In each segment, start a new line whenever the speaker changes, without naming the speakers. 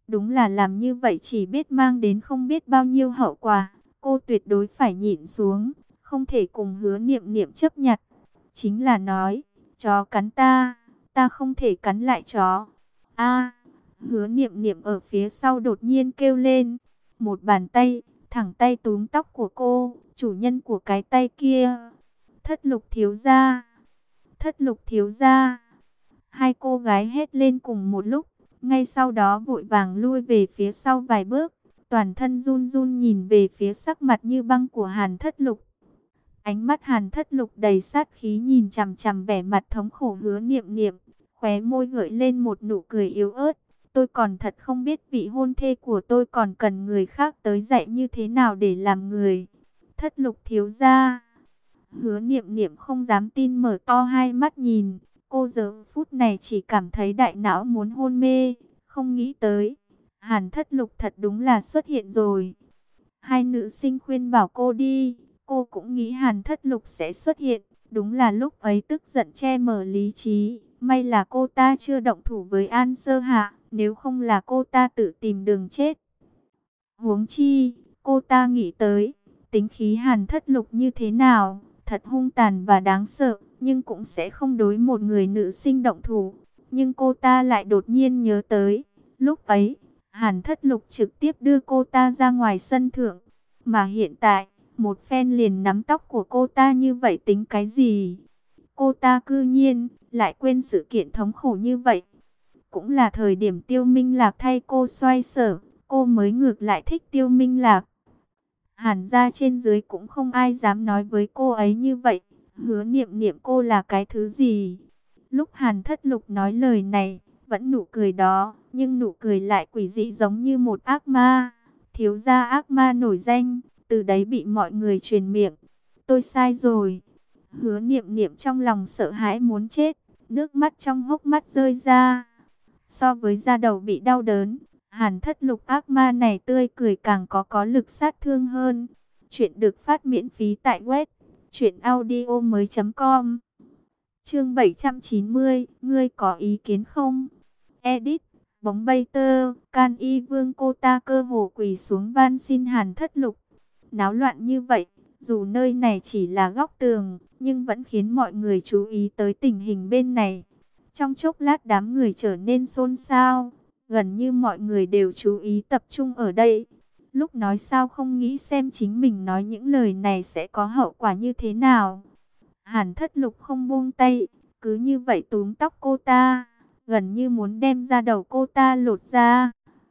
Đúng là làm như vậy chỉ biết mang đến không biết bao nhiêu hậu quả. Cô tuyệt đối phải nhịn xuống, không thể cùng Hứa Niệm Niệm chấp nhặt. Chính là nói, chó cắn ta không thể cắn lại chó. A, Hứa Niệm Niệm ở phía sau đột nhiên kêu lên. Một bàn tay, thẳng tay túm tóc của cô, chủ nhân của cái tay kia. Thất Lục thiếu gia, Thất Lục thiếu gia. Hai cô gái hét lên cùng một lúc, ngay sau đó vội vàng lui về phía sau vài bước, toàn thân run run nhìn về phía sắc mặt như băng của Hàn Thất Lục. Ánh mắt Hàn Thất Lục đầy sát khí nhìn chằm chằm vẻ mặt thống khổ Hứa Niệm Niệm, khóe môi gợi lên một nụ cười yếu ớt. Tôi còn thật không biết vị hôn thê của tôi còn cần người khác tới dạy như thế nào để làm người. Thất Lục thiếu gia. Hứa Niệm Niệm không dám tin mở to hai mắt nhìn. Cô giờ phút này chỉ cảm thấy đại não muốn hôn mê, không nghĩ tới. Hàn Thất Lục thật đúng là xuất hiện rồi. Hai nữ sinh khuyên bảo cô đi, cô cũng nghĩ Hàn Thất Lục sẽ xuất hiện. Đúng là lúc ấy tức giận che mờ lý trí. May là cô ta chưa động thủ với An Sơ Hạ, nếu không là cô ta tự tìm đường chết. Huống chi, cô ta nghĩ tới, tính khí Hàn Thất Lục như thế nào, thật hung tàn và đáng sợ, nhưng cũng sẽ không đối một người nữ sinh động thủ. Nhưng cô ta lại đột nhiên nhớ tới, lúc ấy, Hàn Thất Lục trực tiếp đưa cô ta ra ngoài sân thượng, mà hiện tại, một phen liền nắm tóc của cô ta như vậy tính cái gì? Cô ta cư nhiên, lại quên sự kiện thống khổ như vậy. Cũng là thời điểm Tiêu Minh Lạc thay cô xoay sở, cô mới ngược lại thích Tiêu Minh Lạc. Hàn gia trên dưới cũng không ai dám nói với cô ấy như vậy. Hứa Niệm Niệm cô là cái thứ gì? Lúc Hàn Thất Lục nói lời này, vẫn nụ cười đó, nhưng nụ cười lại quỷ dị giống như một ác ma. Thiếu gia ác ma nổi danh, từ đấy bị mọi người truyền miệng. Tôi sai rồi. Hứa Niệm Niệm trong lòng sợ hãi muốn chết, nước mắt trong hốc mắt rơi ra. So với da đầu bị đau đớn, Hàn Thất Lục ác ma này tươi cười càng có lực sát thương hơn. Chuyện được phát miễn phí tại web truyệnaudiomoi.com. Chương 790, ngươi có ý kiến không? Edit, bóng bay tơ, Can Y Vương cô ta cơ hồ quỳ xuống van xin Hàn Thất Lục. Náo loạn như vậy, dù nơi này chỉ là góc tường, nhưng vẫn khiến mọi người chú ý tới tình hình bên này. Trong chốc lát đám người trở nên xôn xao, gần như mọi người đều chú ý tập trung ở đây. Lúc nói sao không nghĩ xem chính mình nói những lời này sẽ có hậu quả như thế nào. Hàn Thất Lục không buông tay, cứ như vậy túm tóc cô ta, gần như muốn đem ra đầu cô ta lột ra.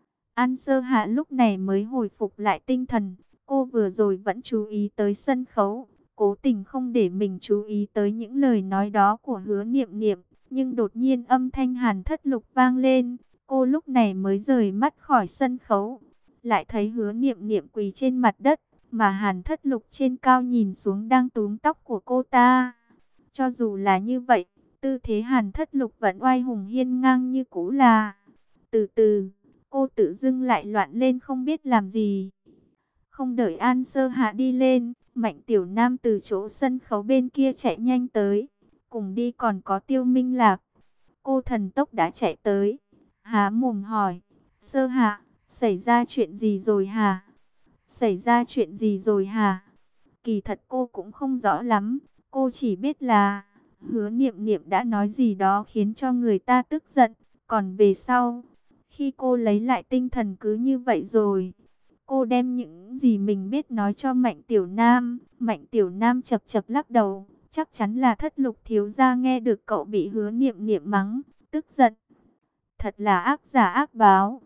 An Sơ Hạ lúc này mới hồi phục lại tinh thần, cô vừa rồi vẫn chú ý tới sân khấu, cố tình không để mình chú ý tới những lời nói đó của Hứa Niệm Niệm. Nhưng đột nhiên âm thanh Hàn Thất Lục vang lên, cô lúc này mới rời mắt khỏi sân khấu. Lại thấy Hứa Niệm Niệm quỳ trên mặt đất, mà Hàn Thất Lục trên cao nhìn xuống đang túm tóc của cô ta. Cho dù là như vậy, tư thế Hàn Thất Lục vẫn oai hùng hiên ngang như cũ là. Từ từ, cô tự dưng lại loạn lên không biết làm gì. Không đợi An Sơ Hạ đi lên, Mạnh Tiểu Nam từ chỗ sân khấu bên kia chạy nhanh tới. Cùng đi còn có Tiêu Minh Lạc. Cô thần tốc đã chạy tới, há mồm hỏi, Sơ Hạ, xảy ra chuyện gì rồi hả? Xảy ra chuyện gì rồi hả? Kỳ thật cô cũng không rõ lắm, cô chỉ biết là Hứa Niệm Niệm đã nói gì đó khiến cho người ta tức giận. Còn về sau, khi cô lấy lại tinh thần cứ như vậy rồi. Cô đem những gì mình biết nói cho Mạnh Tiểu Nam. Mạnh Tiểu Nam chật chật lắc đầu. Chắc chắn là Thất Lục thiếu gia nghe được cậu bị Hứa Niệm Niệm mắng, tức giận. Thật là ác giả ác báo.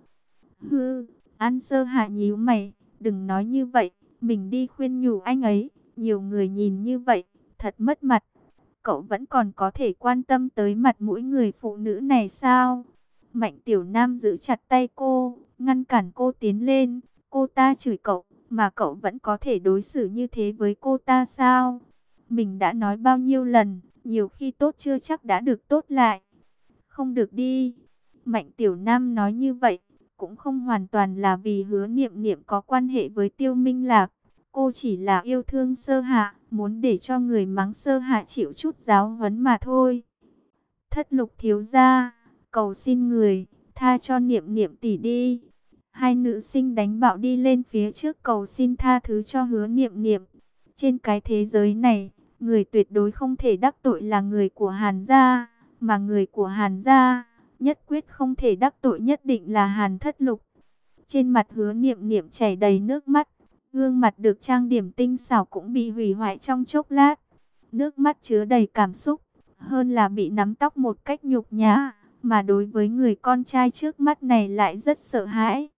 Hư, An Sơ Hạ nhíu mày, đừng nói như vậy, mình đi khuyên nhủ anh ấy, nhiều người nhìn như vậy, thật mất mặt. Cậu vẫn còn có thể quan tâm tới mặt mũi người phụ nữ này sao? Mạnh Tiểu Nam giữ chặt tay cô, ngăn cản cô tiến lên. Cô ta chửi cậu, mà cậu vẫn có thể đối xử như thế với cô ta sao? Mình đã nói bao nhiêu lần, nhiều khi tốt chưa chắc đã được tốt lại. Không được đi. Mạnh Tiểu Nam nói như vậy, cũng không hoàn toàn là vì Hứa Niệm Niệm có quan hệ với Tiêu Minh Lạc. Cô chỉ là yêu thương Sơ Hạ, muốn để cho người mắng Sơ Hạ chịu chút giáo huấn mà thôi. Thất Lục thiếu gia, cầu xin người, tha cho Niệm Niệm tỷ đi. Hai nữ sinh đánh bạo đi lên phía trước cầu xin tha thứ cho Hứa Niệm Niệm. Trên cái thế giới này, người tuyệt đối không thể đắc tội là người của Hàn gia, mà người của Hàn gia nhất quyết không thể đắc tội nhất định là Hàn Thất Lục. Trên mặt Hứa Niệm Niệm chảy đầy nước mắt, gương mặt được trang điểm tinh xảo cũng bị hủy hoại trong chốc lát. Nước mắt chứa đầy cảm xúc, hơn là bị nắm tóc một cách nhục nhã, mà đối với người con trai trước mắt này lại rất sợ hãi.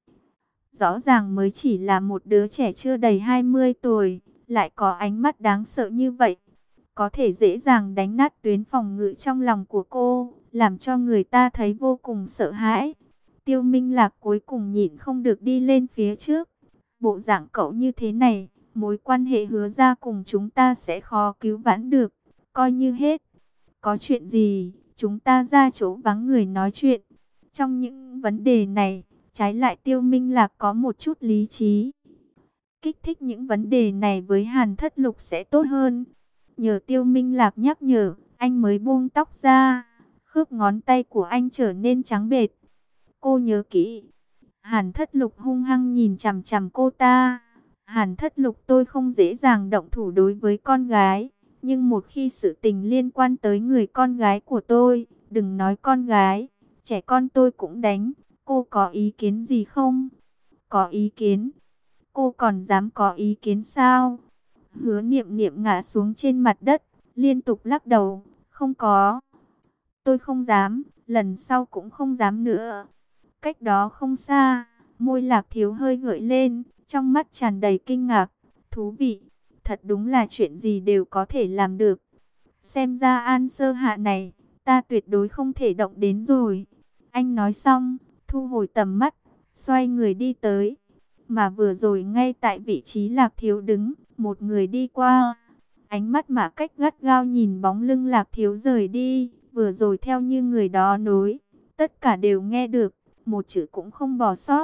Rõ ràng mới chỉ là một đứa trẻ chưa đầy 20 tuổi, lại có ánh mắt đáng sợ như vậy. Có thể dễ dàng đánh nát tuyến phòng ngự trong lòng của cô, làm cho người ta thấy vô cùng sợ hãi. Tiêu Minh Lạc cuối cùng nhịn không được đi lên phía trước. Bộ dạng cậu như thế này, mối quan hệ Hứa ra cùng chúng ta sẽ khó cứu vãn được, coi như hết. Có chuyện gì, chúng ta ra chỗ vắng người nói chuyện. Trong những vấn đề này, trái lại Tiêu Minh Lạc có một chút lý trí. Kích thích những vấn đề này với Hàn Thất Lục sẽ tốt hơn. Nhờ Tiêu Minh Lạc nhắc nhở, anh mới buông tóc ra. Khớp ngón tay của anh trở nên trắng bệch. Cô nhớ kỹ. Hàn Thất Lục hung hăng nhìn chằm chằm cô ta. Hàn Thất Lục, tôi không dễ dàng động thủ đối với con gái. Nhưng một khi sự tình liên quan tới người con gái của tôi, đừng nói con gái, trẻ con tôi cũng đánh. Cô có ý kiến gì không? Có ý kiến? Cô còn dám có ý kiến sao? Hứa Niệm Niệm ngã xuống trên mặt đất, liên tục lắc đầu. Không có. Tôi không dám, lần sau cũng không dám nữa. Cách đó không xa, môi Lạc Thiếu hơi gợi lên, trong mắt tràn đầy kinh ngạc. Thú vị, thật đúng là chuyện gì đều có thể làm được. Xem ra An Sơ Hạ này, ta tuyệt đối không thể động đến rồi. Anh nói xong, thu hồi tầm mắt, xoay người đi tới. Mà vừa rồi ngay tại vị trí Lạc Thiếu đứng, một người đi qua. Ánh mắt Mã Cách gắt gao nhìn bóng lưng Lạc Thiếu rời đi. Vừa rồi theo như người đó nói, tất cả đều nghe được, một chữ cũng không bỏ sót.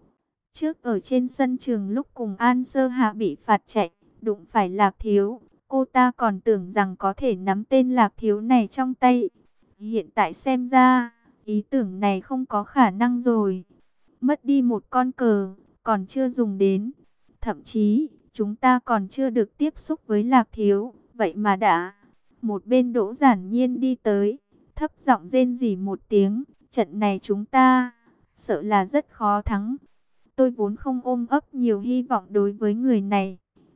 Trước ở trên sân trường lúc cùng An Sơ Hạ bị phạt chạy, đụng phải Lạc Thiếu, cô ta còn tưởng rằng có thể nắm tên Lạc Thiếu này trong tay. Hiện tại xem ra, ý tưởng này không có khả năng rồi. Mất đi một con cờ, còn chưa dùng đến. Thậm chí, chúng ta còn chưa được tiếp xúc với Lạc Thiếu, vậy mà đã. Một bên Đỗ Giản Nhiên đi tới, thấp giọng rên rỉ một tiếng, trận này chúng ta sợ là rất khó thắng. Tôi vốn không ôm ấp nhiều hy vọng đối với người này.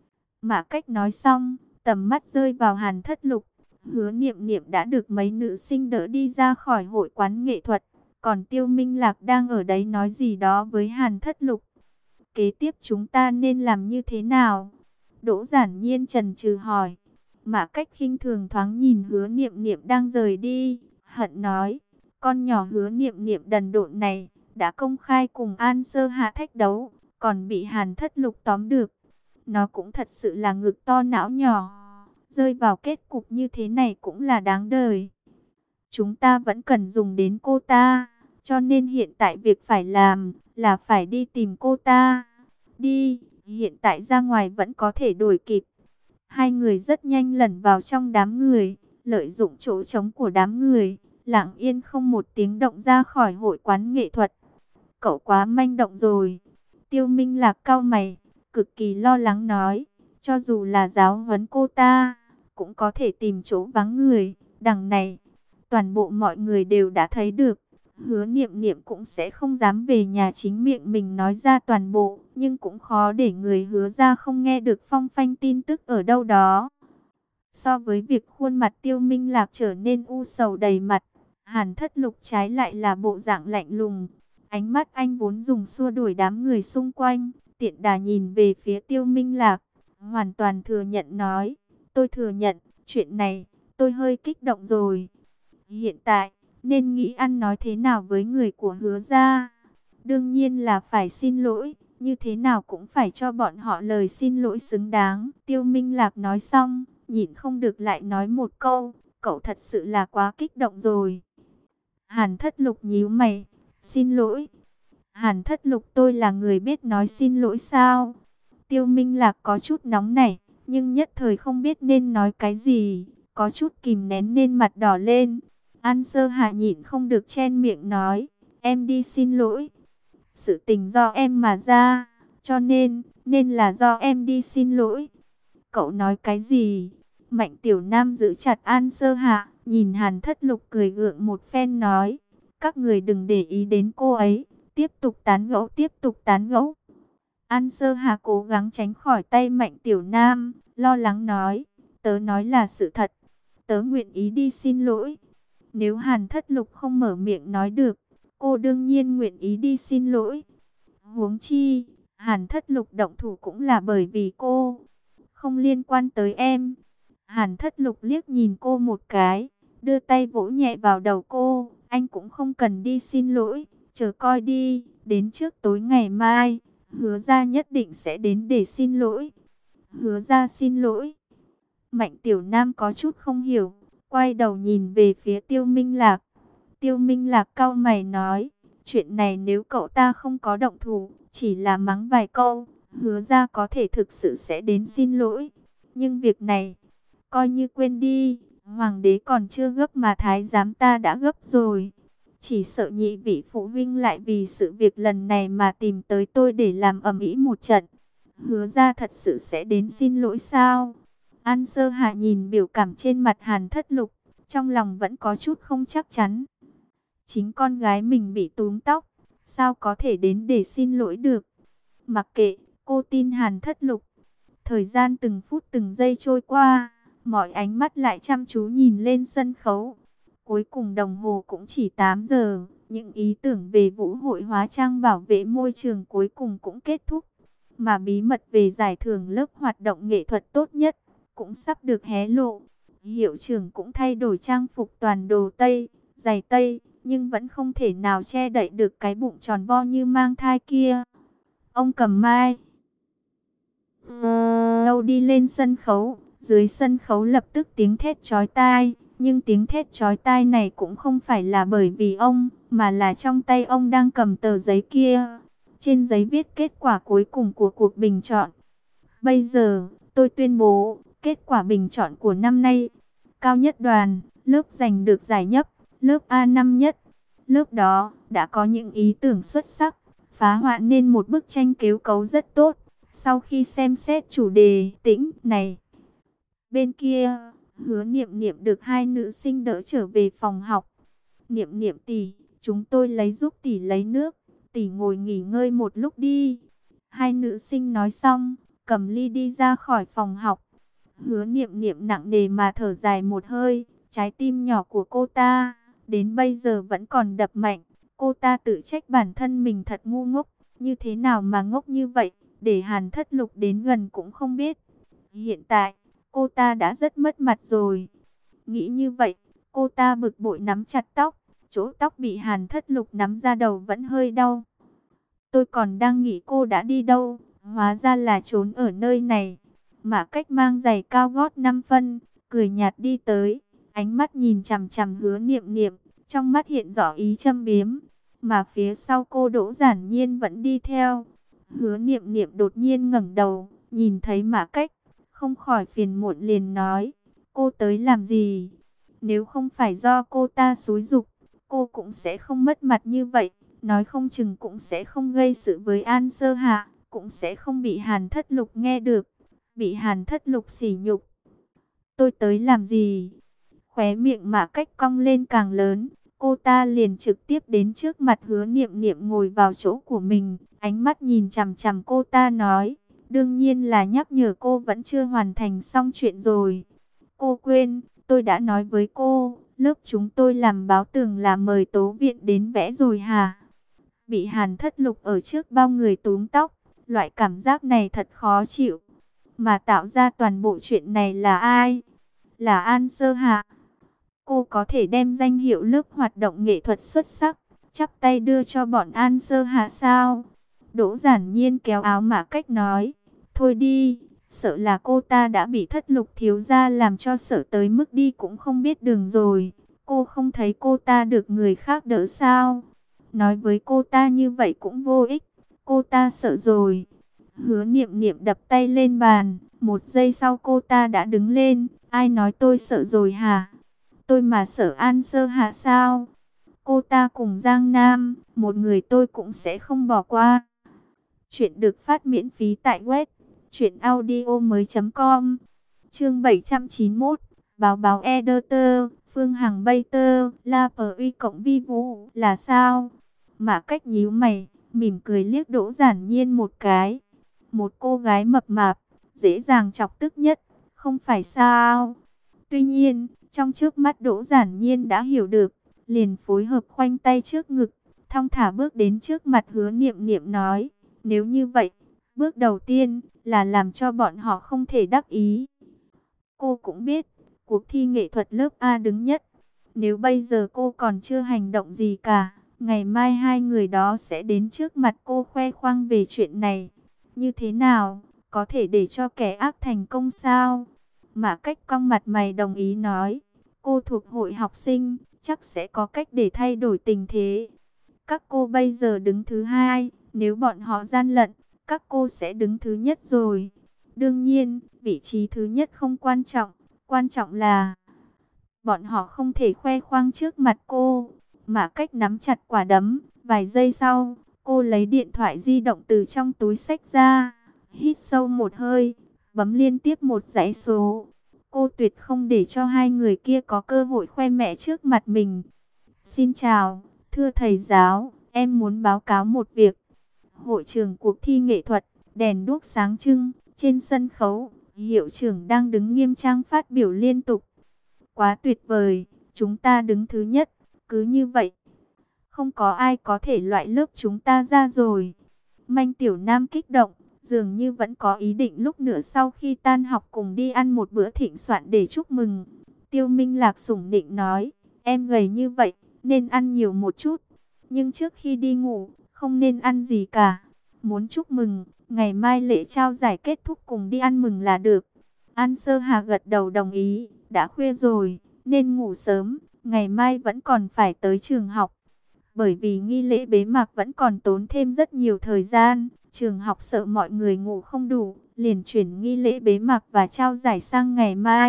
Mã Cách nói xong, tầm mắt rơi vào Hàn Thất Lục. Hứa Niệm Niệm đã được mấy nữ sinh đỡ đi ra khỏi hội quán nghệ thuật. Còn Tiêu Minh Lạc đang ở đấy nói gì đó với Hàn Thất Lục. Kế tiếp chúng ta nên làm như thế nào? Đỗ Giản Nhiên chần chừ hỏi. Mã Cách khinh thường thoáng nhìn Hứa Niệm Niệm đang rời đi, hận nói, con nhỏ Hứa Niệm Niệm đần độn này, đã công khai cùng An Sơ Hạ thách đấu, còn bị Hàn Thất Lục tóm được. Nó cũng thật sự là ngực to não nhỏ, rơi vào kết cục như thế này cũng là đáng đời. Chúng ta vẫn cần dùng đến cô ta, cho nên hiện tại việc phải làm là phải đi tìm cô ta. Đi, hiện tại ra ngoài vẫn có thể đuổi kịp. Hai người rất nhanh lẩn vào trong đám người, lợi dụng chỗ trống của đám người, lặng yên không một tiếng động ra khỏi hội quán nghệ thuật. Cậu quá manh động rồi. Tiêu Minh Lạc cau mày, cực kỳ lo lắng nói, cho dù là giáo huấn cô ta, cũng có thể tìm chỗ vắng người. Đằng này, toàn bộ mọi người đều đã thấy được. Hứa Niệm Niệm cũng sẽ không dám về nhà chính miệng mình nói ra toàn bộ, nhưng cũng khó để người Hứa ra không nghe được phong phanh tin tức ở đâu đó. So với việc khuôn mặt Tiêu Minh Lạc trở nên u sầu đầy mặt, Hàn Thất Lục trái lại là bộ dạng lạnh lùng. Ánh mắt anh vốn dùng xua đuổi đám người xung quanh, tiện đà nhìn về phía Tiêu Minh Lạc, hoàn toàn thừa nhận nói, tôi thừa nhận, chuyện này, tôi hơi kích động rồi. Hiện tại, nên nghĩ ăn nói thế nào với người của Hứa gia? Đương nhiên là phải xin lỗi, như thế nào cũng phải cho bọn họ lời xin lỗi xứng đáng. Tiêu Minh Lạc nói xong, nhịn không được lại nói một câu, cậu thật sự là quá kích động rồi. Hàn Thất Lục nhíu mày, xin lỗi. Hàn Thất Lục, tôi là người biết nói xin lỗi sao? Tiêu Minh Lạc có chút nóng nảy, nhưng nhất thời không biết nên nói cái gì, có chút kìm nén nên mặt đỏ lên. An Sơ Hạ nhịn không được chen miệng nói, em đi xin lỗi. Sự tình do em mà ra, cho nên là do em đi xin lỗi. Cậu nói cái gì? Mạnh Tiểu Nam giữ chặt An Sơ Hạ, nhìn Hàn Thất Lục cười gượng một phen nói, các người đừng để ý đến cô ấy, tiếp tục tán gẫu, tiếp tục tán gẫu. An Sơ Hạ cố gắng tránh khỏi tay Mạnh Tiểu Nam, lo lắng nói, tớ nói là sự thật, tớ nguyện ý đi xin lỗi. Nếu Hàn Thất Lục không mở miệng nói được, cô đương nhiên nguyện ý đi xin lỗi. Huống chi, Hàn Thất Lục động thủ cũng là bởi vì cô, không liên quan tới em. Hàn Thất Lục liếc nhìn cô một cái, đưa tay vỗ nhẹ vào đầu cô, anh cũng không cần đi xin lỗi, chờ coi đi, đến trước tối ngày mai, hứa ra nhất định sẽ đến để xin lỗi. Hứa ra xin lỗi. Mạnh Tiểu Nam có chút không hiểu, quay đầu nhìn về phía Tiêu Minh Lạc. Tiêu Minh Lạc cau mày nói, chuyện này nếu cậu ta không có động thủ, chỉ là mắng vài câu, hứa ra có thể thực sự sẽ đến xin lỗi. Nhưng việc này, coi như quên đi, hoàng đế còn chưa gấp mà thái giám ta đã gấp rồi. Chỉ sợ nhị vị phụ huynh lại vì sự việc lần này mà tìm tới tôi để làm ầm ĩ một trận. Hứa ra thật sự sẽ đến xin lỗi sao? An Sơ Hạ nhìn biểu cảm trên mặt Hàn Thất Lục, trong lòng vẫn có chút không chắc chắn. Chính con gái mình bị túm tóc, sao có thể đến để xin lỗi được? Mặc kệ, cô tin Hàn Thất Lục. Thời gian từng phút từng giây trôi qua, mọi ánh mắt lại chăm chú nhìn lên sân khấu. Cuối cùng đồng hồ cũng chỉ 8 giờ, những ý tưởng về vũ hội hóa trang bảo vệ môi trường cuối cùng cũng kết thúc. Mà bí mật về giải thưởng lớp hoạt động nghệ thuật tốt nhất cũng sắp được hé lộ. Hiệu trưởng cũng thay đổi trang phục toàn đồ Tây, giày Tây, nhưng vẫn không thể nào che đậy được cái bụng tròn vo như mang thai kia. Ông Cầm Mai lâu đi lên sân khấu, dưới sân khấu lập tức tiếng thét chói tai, nhưng tiếng thét chói tai này cũng không phải là bởi vì ông, mà là trong tay ông đang cầm tờ giấy kia. Trên giấy viết kết quả cuối cùng của cuộc bình chọn. Bây giờ, tôi tuyên bố, kết quả bình chọn của năm nay. Cao nhất đoàn, lớp giành được giải nhất, lớp A5 nhất. Lớp đó, đã có những ý tưởng xuất sắc, phá họa nên một bức tranh kết cấu rất tốt. Sau khi xem xét chủ đề tĩnh này, bên kia, Hứa Niệm Niệm được hai nữ sinh đỡ trở về phòng học. Niệm Niệm tỷ, chúng tôi giúp tỷ lấy nước, tỷ ngồi nghỉ ngơi một lúc đi. Hai nữ sinh nói xong, cầm ly đi ra khỏi phòng học. Hứa Niệm Niệm nặng nề mà thở dài một hơi, trái tim nhỏ của cô ta, đến bây giờ vẫn còn đập mạnh. Cô ta tự trách bản thân mình thật ngu ngốc, như thế nào mà ngốc như vậy, để Hàn Thất Lục đến gần cũng không biết. Hiện tại, cô ta đã rất mất mặt rồi. Nghĩ như vậy, cô ta bực bội nắm chặt tóc, chỗ tóc bị Hàn Thất Lục nắm ra đầu vẫn hơi đau. Tôi còn đang nghĩ cô đã đi đâu, hóa ra là trốn ở nơi này. Mà Cách mang giày cao gót 5 phân, cười nhạt đi tới, ánh mắt nhìn chằm chằm Hứa Niệm Niệm, trong mắt hiện rõ ý châm biếm. Mà phía sau cô Đỗ Giản Nhiên vẫn đi theo. Hứa Niệm Niệm đột nhiên ngẩng đầu, nhìn thấy Mã Cách, không khỏi phiền muộn liền nói, cô tới làm gì? Nếu không phải do cô ta xúi giục, cô cũng sẽ không mất mặt như vậy, nói không chừng cũng sẽ không gây sự với An Sơ Hạ, cũng sẽ không bị Hàn Thất Lục nghe được, bị Hàn Thất Lục sỉ nhục. Tôi tới làm gì? Khóe miệng Mã Cách cong lên càng lớn, cô ta liền trực tiếp đến trước mặt Hứa Niệm Niệm ngồi vào chỗ của mình, ánh mắt nhìn chằm chằm cô ta nói, đương nhiên là nhắc nhở cô vẫn chưa hoàn thành xong chuyện rồi. Cô quên, tôi đã nói với cô, lớp chúng tôi làm báo tường là mời tố viện đến vẽ rồi hả? Bị Hàn Thất Lục ở trước bao người túm tóc, loại cảm giác này thật khó chịu. Mà tạo ra toàn bộ chuyện này là ai? Là An Sơ Hạ. Cô có thể đem danh hiệu lớp hoạt động nghệ thuật xuất sắc, chắp tay đưa cho bọn An Sơ Hạ sao? Đỗ Giản Nhiên kéo áo Mã Cách nói, thôi đi, sợ là cô ta đã bị Thất Lục thiếu gia làm cho sợ tới mức đi cũng không biết đường rồi. Cô không thấy cô ta được người khác đỡ sao? Nói với cô ta như vậy cũng vô ích, cô ta sợ rồi. Hứa Niệm Niệm đập tay lên bàn, một giây sau cô ta đã đứng lên, ai nói tôi sợ rồi hả? Tôi mà sợ An Sơ Hạ sao? Cô ta cùng Giang Nam, một người tôi cũng sẽ không bỏ qua. Chuyện được phát miễn phí tại web truyệnaudiomoi.com. Chương 791, báo báo editor, Phương Hằng bay tơ, La Pờ cộng vi vũ là sao? Mã Cách nhíu mày, mỉm cười liếc Đỗ Giản Nhiên một cái. Một cô gái mập mạp, dễ dàng chọc tức nhất, không phải sao? Tuy nhiên, trong trước mắt Đỗ Giản Nhiên đã hiểu được, liền phối hợp khoanh tay trước ngực, thong thả bước đến trước mặt Hứa Niệm Niệm nói, nếu như vậy, bước đầu tiên là làm cho bọn họ không thể đắc ý. Cô cũng biết, cuộc thi nghệ thuật lớp A đứng nhất. Nếu bây giờ cô còn chưa hành động gì cả, ngày mai hai người đó sẽ đến trước mặt cô khoe khoang về chuyện này. Như thế nào, có thể để cho kẻ ác thành công sao? Mã Cách cong mặt mày đồng ý nói, cô thuộc hội học sinh, chắc sẽ có cách để thay đổi tình thế. Các cô bây giờ đứng thứ hai, nếu bọn họ gian lận, các cô sẽ đứng thứ nhất rồi. Đương nhiên, vị trí thứ nhất không quan trọng là bọn họ không thể khoe khoang trước mặt cô. Mã Cách nắm chặt quả đấm, vài giây sau, cô lấy điện thoại di động từ trong túi xách ra, hít sâu một hơi, bấm liên tiếp một dãy số. Cô tuyệt không để cho hai người kia có cơ hội khoe mẽ trước mặt mình. Xin chào, thưa thầy giáo, em muốn báo cáo một việc. Hội trường cuộc thi nghệ thuật, đèn đuốc sáng trưng, trên sân khấu, hiệu trưởng đang đứng nghiêm trang phát biểu liên tục. Quá tuyệt vời, chúng ta đứng thứ nhất, cứ như vậy. Không có ai có thể loại lớp chúng ta ra rồi. Manh Tiểu Nam kích động, dường như vẫn có ý định lúc nữa sau khi tan học cùng đi ăn một bữa thịnh soạn để chúc mừng. Tiêu Minh Lạc sủng nịnh nói, em gầy như vậy, nên ăn nhiều một chút. Nhưng trước khi đi ngủ, không nên ăn gì cả. Muốn chúc mừng, ngày mai lễ trao giải kết thúc cùng đi ăn mừng là được. An Sơ Hà gật đầu đồng ý, đã khuya rồi, nên ngủ sớm, ngày mai vẫn còn phải tới trường học. Bởi vì nghi lễ bế mạc vẫn còn tốn thêm rất nhiều thời gian, trường học sợ mọi người ngủ không đủ, liền chuyển nghi lễ bế mạc và trao giải sang ngày mai.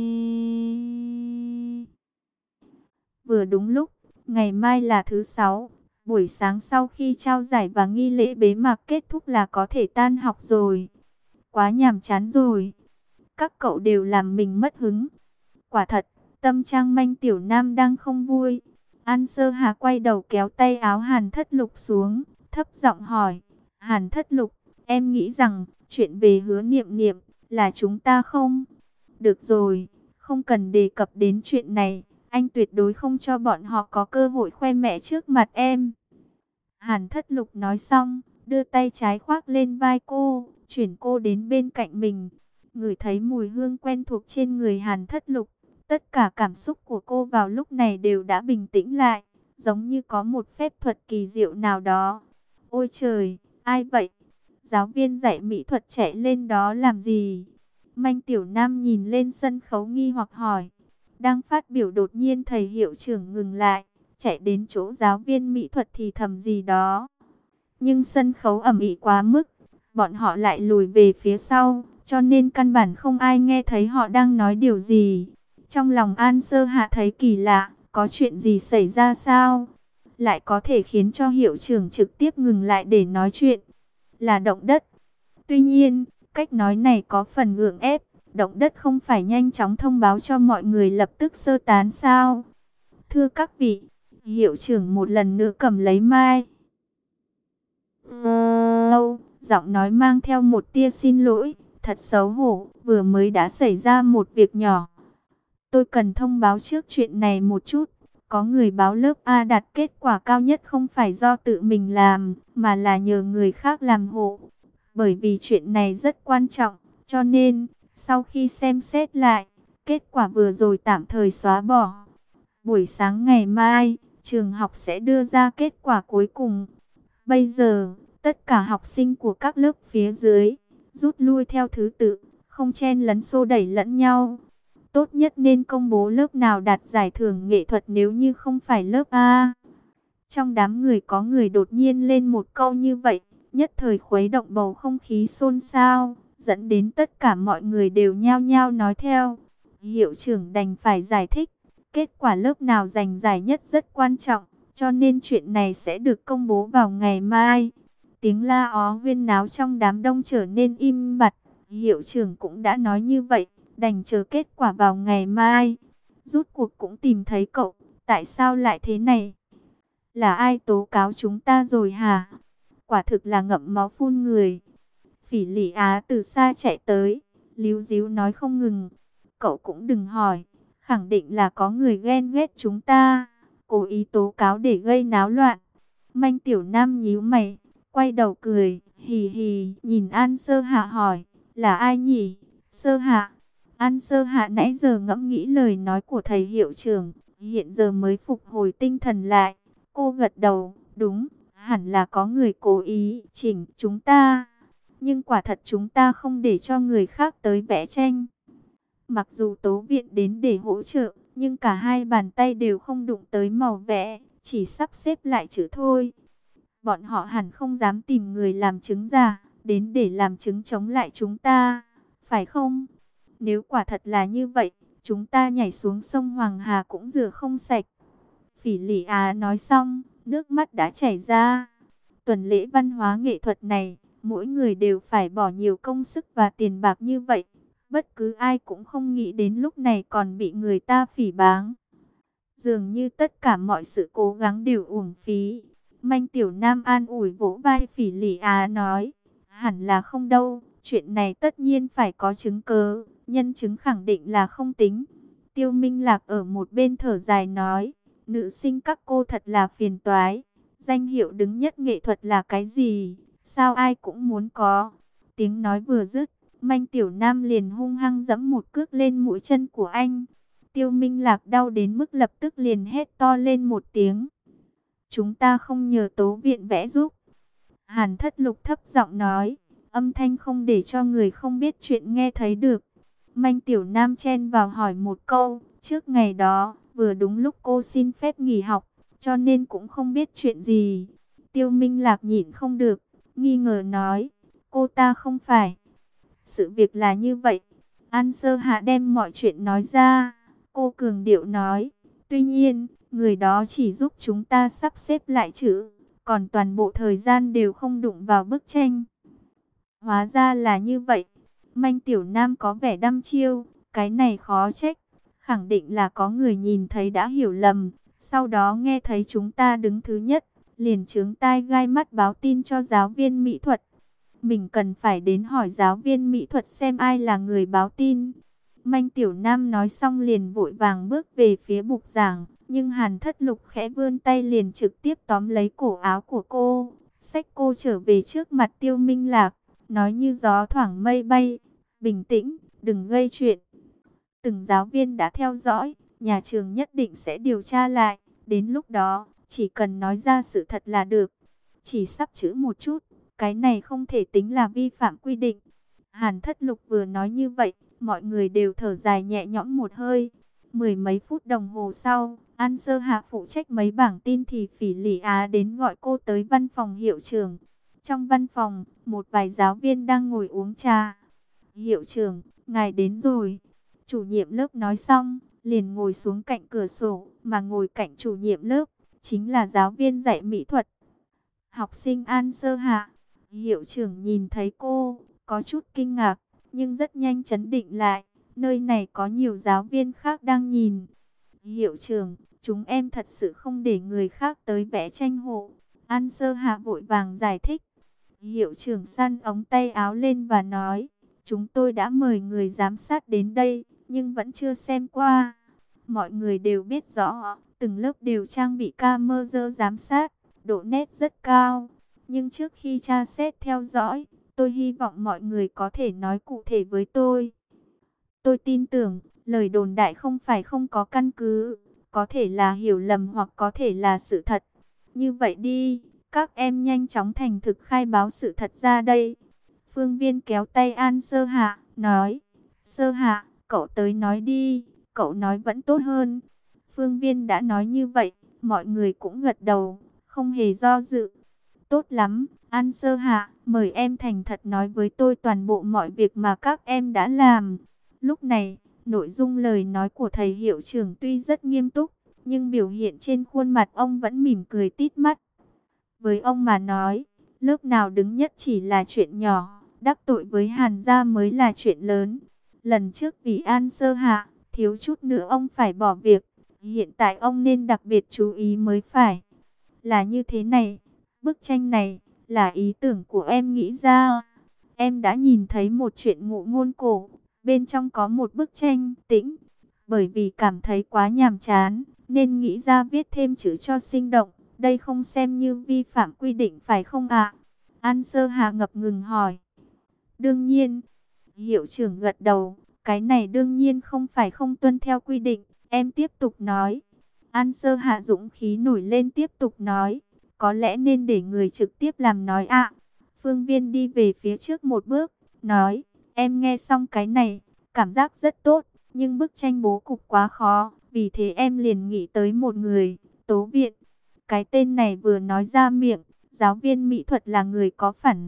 Vừa đúng lúc, ngày mai là thứ Sáu, buổi sáng sau khi trao giải và nghi lễ bế mạc kết thúc là có thể tan học rồi. Quá nhàm chán rồi. Các cậu đều làm mình mất hứng. Quả thật, tâm trạng Manh Tiểu Nam đang không vui. An Sơ Hà quay đầu kéo tay áo Hàn Thất Lục xuống, thấp giọng hỏi, Hàn Thất Lục, em nghĩ rằng chuyện về Hứa Niệm Niệm là chúng ta không? Được rồi, không cần đề cập đến chuyện này, anh tuyệt đối không cho bọn họ có cơ hội khoe mẽ trước mặt em. Hàn Thất Lục nói xong, đưa tay trái khoác lên vai cô, chuyển cô đến bên cạnh mình. Ngửi thấy mùi hương quen thuộc trên người Hàn Thất Lục, tất cả cảm xúc của cô vào lúc này đều đã bình tĩnh lại, giống như có một phép thuật kỳ diệu nào đó. Ôi trời, ai vậy? Giáo viên dạy mỹ thuật chạy lên đó làm gì? Manh Tiểu Nam nhìn lên sân khấu nghi hoặc hỏi. Đang phát biểu đột nhiên thầy hiệu trưởng ngừng lại, chạy đến chỗ giáo viên mỹ thuật thì thầm gì đó. Nhưng sân khấu ầm ĩ quá mức, bọn họ lại lùi về phía sau, cho nên căn bản không ai nghe thấy họ đang nói điều gì. Trong lòng An Sơ Hạ thấy kỳ lạ, có chuyện gì xảy ra sao? Lại có thể khiến cho hiệu trưởng trực tiếp ngừng lại để nói chuyện. Là động đất. Tuy nhiên, cách nói này có phần gượng ép. Động đất không phải nhanh chóng thông báo cho mọi người lập tức sơ tán sao? Thưa các vị, hiệu trưởng một lần nữa cầm lấy mai. Giọng nói mang theo một tia xin lỗi, thật xấu hổ, vừa mới đã xảy ra một việc nhỏ. Tôi cần thông báo trước chuyện này một chút. Có người báo lớp A đạt kết quả cao nhất không phải do tự mình làm, mà là nhờ người khác làm hộ. Bởi vì chuyện này rất quan trọng, cho nên, sau khi xem xét lại, kết quả vừa rồi tạm thời xóa bỏ. Buổi sáng ngày mai, trường học sẽ đưa ra kết quả cuối cùng. Bây giờ, tất cả học sinh của các lớp phía dưới, rút lui theo thứ tự, không chen lấn xô đẩy lẫn nhau. Tốt nhất nên công bố lớp nào đạt giải thưởng nghệ thuật nếu như không phải lớp A. Trong đám người có người đột nhiên lên một câu như vậy, nhất thời khuấy động bầu không khí xôn xao, dẫn đến tất cả mọi người đều nhao nhao nói theo. Hiệu trưởng đành phải giải thích, kết quả lớp nào giành giải nhất rất quan trọng, cho nên chuyện này sẽ được công bố vào ngày mai. Tiếng la ó huyên náo trong đám đông trở nên im bặt. Hiệu trưởng cũng đã nói như vậy, đành chờ kết quả vào ngày mai. Rút cuộc cũng tìm thấy cậu, tại sao lại thế này? Là ai tố cáo chúng ta rồi hả? Quả thực là ngậm máu phun người. Phỉ Lị Á từ xa chạy tới, líu díu nói không ngừng. Cậu cũng đừng hỏi, khẳng định là có người ghen ghét chúng ta, cố ý tố cáo để gây náo loạn. Manh Tiểu Nam nhíu mày, quay đầu cười, hì hì, nhìn An Sơ Hạ hỏi, là ai nhỉ? Sơ Hạ. An Sơ Hạ nãy giờ ngẫm nghĩ lời nói của thầy hiệu trưởng, hiện giờ mới phục hồi tinh thần lại. Cô gật đầu, đúng, hẳn là có người cố ý chỉnh chúng ta. Nhưng quả thật chúng ta không để cho người khác tới vẽ tranh. Mặc dù tố viện đến để hỗ trợ, nhưng cả hai bàn tay đều không đụng tới màu vẽ, chỉ sắp xếp lại chữ thôi. Bọn họ hẳn không dám tìm người làm chứng giả, đến để làm chứng chống lại chúng ta, phải không? Nếu quả thật là như vậy, chúng ta nhảy xuống sông Hoàng Hà cũng rửa không sạch. Phỉ Lị Á nói xong, nước mắt đã chảy ra. Tuần lễ văn hóa nghệ thuật này, mỗi người đều phải bỏ nhiều công sức và tiền bạc như vậy. Bất cứ ai cũng không nghĩ đến lúc này còn bị người ta phỉ báng. Dường như tất cả mọi sự cố gắng đều uổng phí. Manh Tiểu Nam an ủi vỗ vai Phỉ Lị Á nói, hẳn là không đâu, chuyện này tất nhiên phải có chứng cớ, nhân chứng khẳng định là không tính. Tiêu Minh Lạc ở một bên thở dài nói, nữ sinh các cô thật là phiền toái. Danh hiệu đứng nhất nghệ thuật là cái gì? Sao ai cũng muốn có? Tiếng nói vừa dứt, Manh Tiểu Nam liền hung hăng giẫm một cước lên mũi chân của anh. Tiêu Minh Lạc đau đến mức lập tức liền hét to lên một tiếng. Chúng ta không nhờ tố viện vẽ giúp. Hàn Thất Lục thấp giọng nói, âm thanh không để cho người không biết chuyện nghe thấy được. Manh Tiểu Nam chen vào hỏi một câu, trước ngày đó, vừa đúng lúc cô xin phép nghỉ học, cho nên cũng không biết chuyện gì. Tiêu Minh Lạc nhịn không được, nghi ngờ nói, cô ta không phải. Sự việc là như vậy. An Sơ Hạ đem mọi chuyện nói ra. Cô cường điệu nói, tuy nhiên, người đó chỉ giúp chúng ta sắp xếp lại chữ, còn toàn bộ thời gian đều không đụng vào bức tranh. Hóa ra là như vậy. Manh Tiểu Nam có vẻ đăm chiêu, cái này khó trách. Khẳng định là có người nhìn thấy đã hiểu lầm, sau đó nghe thấy chúng ta đứng thứ nhất, liền chướng tai gai mắt báo tin cho giáo viên mỹ thuật. Mình cần phải đến hỏi giáo viên mỹ thuật xem ai là người báo tin. Manh Tiểu Nam nói xong liền vội vàng bước về phía bục giảng, nhưng Hàn Thất Lục khẽ vươn tay liền trực tiếp tóm lấy cổ áo của cô, xách cô trở về trước mặt Tiêu Minh Lạc, nói như gió thoảng mây bay, bình tĩnh, đừng gây chuyện. Từng giáo viên đã theo dõi, nhà trường nhất định sẽ điều tra lại, đến lúc đó, chỉ cần nói ra sự thật là được. Chỉ sắp chữ một chút, cái này không thể tính là vi phạm quy định. Hàn Thất Lục vừa nói như vậy, mọi người đều thở dài nhẹ nhõm một hơi. Mười mấy phút đồng hồ sau, An Sơ Hạ phụ trách mấy bảng tin thì Phỉ Lị Á đến gọi cô tới văn phòng hiệu trưởng. Trong văn phòng, một vài giáo viên đang ngồi uống trà. Hiệu trưởng, ngài đến rồi. Chủ nhiệm lớp nói xong, liền ngồi xuống cạnh cửa sổ, mà ngồi cạnh chủ nhiệm lớp, chính là giáo viên dạy mỹ thuật. Học sinh An Sơ Hạ. Hiệu trưởng nhìn thấy cô, có chút kinh ngạc, nhưng rất nhanh chấn định lại. Nơi này có nhiều giáo viên khác đang nhìn. Hiệu trưởng, chúng em thật sự không để người khác tới vẽ tranh hộ. An Sơ Hạ vội vàng giải thích. Hiệu trưởng săn ống tay áo lên và nói, chúng tôi đã mời người giám sát đến đây, nhưng vẫn chưa xem qua. Mọi người đều biết rõ, từng lớp đều trang bị camera giám sát, độ nét rất cao. Nhưng trước khi tra xét theo dõi, tôi hy vọng mọi người có thể nói cụ thể với tôi. Tôi tin tưởng, lời đồn đại không phải không có căn cứ, có thể là hiểu lầm hoặc có thể là sự thật. Như vậy đi, các em nhanh chóng thành thực khai báo sự thật ra đây. Phương Viên kéo tay An Sơ Hạ, nói, Sơ Hạ, cậu tới nói đi, cậu nói vẫn tốt hơn. Phương Viên đã nói như vậy, mọi người cũng gật đầu, không hề do dự. Tốt lắm, An Sơ Hạ, mời em thành thật nói với tôi toàn bộ mọi việc mà các em đã làm. Lúc này, nội dung lời nói của thầy hiệu trưởng tuy rất nghiêm túc, nhưng biểu hiện trên khuôn mặt ông vẫn mỉm cười tít mắt. Với ông mà nói, lớp nào đứng nhất chỉ là chuyện nhỏ, đắc tội với Hàn gia mới là chuyện lớn. Lần trước vì An Sơ Hạ, thiếu chút nữa ông phải bỏ việc, hiện tại ông nên đặc biệt chú ý mới phải. Là như thế này, bức tranh này là ý tưởng của em nghĩ ra. Em đã nhìn thấy một chuyện ngụ ngôn cổ, bên trong có một bức tranh tĩnh. Bởi vì cảm thấy quá nhàm chán, nên nghĩ ra viết thêm chữ cho sinh động. Đây không xem như vi phạm quy định phải không ạ? An Sơ Hà ngập ngừng hỏi. Đương nhiên, hiệu trưởng gật đầu. Cái này đương nhiên không phải không tuân theo quy định. Em tiếp tục nói. An Sơ Hạ dũng khí nổi lên tiếp tục nói. Có lẽ nên để người trực tiếp làm nói ạ. Phương Viên đi về phía trước một bước, nói. Em nghe xong cái này, cảm giác rất tốt. Nhưng bức tranh bố cục quá khó. Vì thế em liền nghĩ tới một người, Tố Viện. Cái tên này vừa nói ra miệng, giáo viên mỹ thuật là người có phản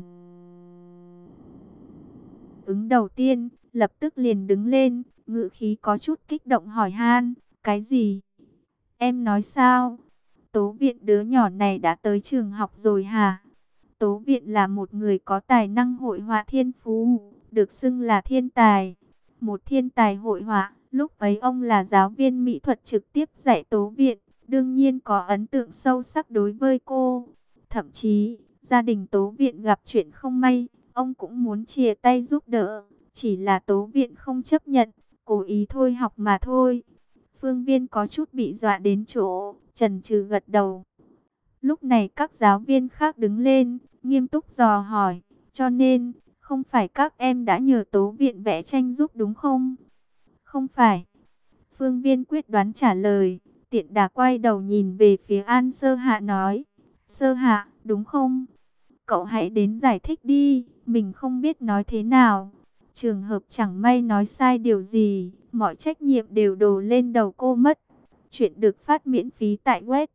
ứng đầu tiên, lập tức liền đứng lên, ngữ khí có chút kích động hỏi han, cái gì? Em nói sao? Tố Viện đứa nhỏ này đã tới trường học rồi hả? Tố Viện là một người có tài năng hội họa thiên phú, được xưng là thiên tài. Một thiên tài hội họa, lúc ấy ông là giáo viên mỹ thuật trực tiếp dạy Tố Viện, đương nhiên có ấn tượng sâu sắc đối với cô. Thậm chí, gia đình Tố Viện gặp chuyện không may, ông cũng muốn chia tay giúp đỡ, chỉ là Tố Viện không chấp nhận, cố ý thôi học mà thôi. Phương Viên có chút bị dọa đến chỗ, chần chừ gật đầu. Lúc này các giáo viên khác đứng lên, nghiêm túc dò hỏi, cho nên, không phải các em đã nhờ Tố Viện vẽ tranh giúp đúng không? Không phải. Phương Viên quyết đoán trả lời, tiện đà quay đầu nhìn về phía An Sơ Hạ nói, Sơ Hạ, đúng không? Cậu hãy đến giải thích đi, mình không biết nói thế nào. Trường hợp chẳng may nói sai điều gì, mọi trách nhiệm đều đổ lên đầu cô mất. Chuyện được phát miễn phí tại web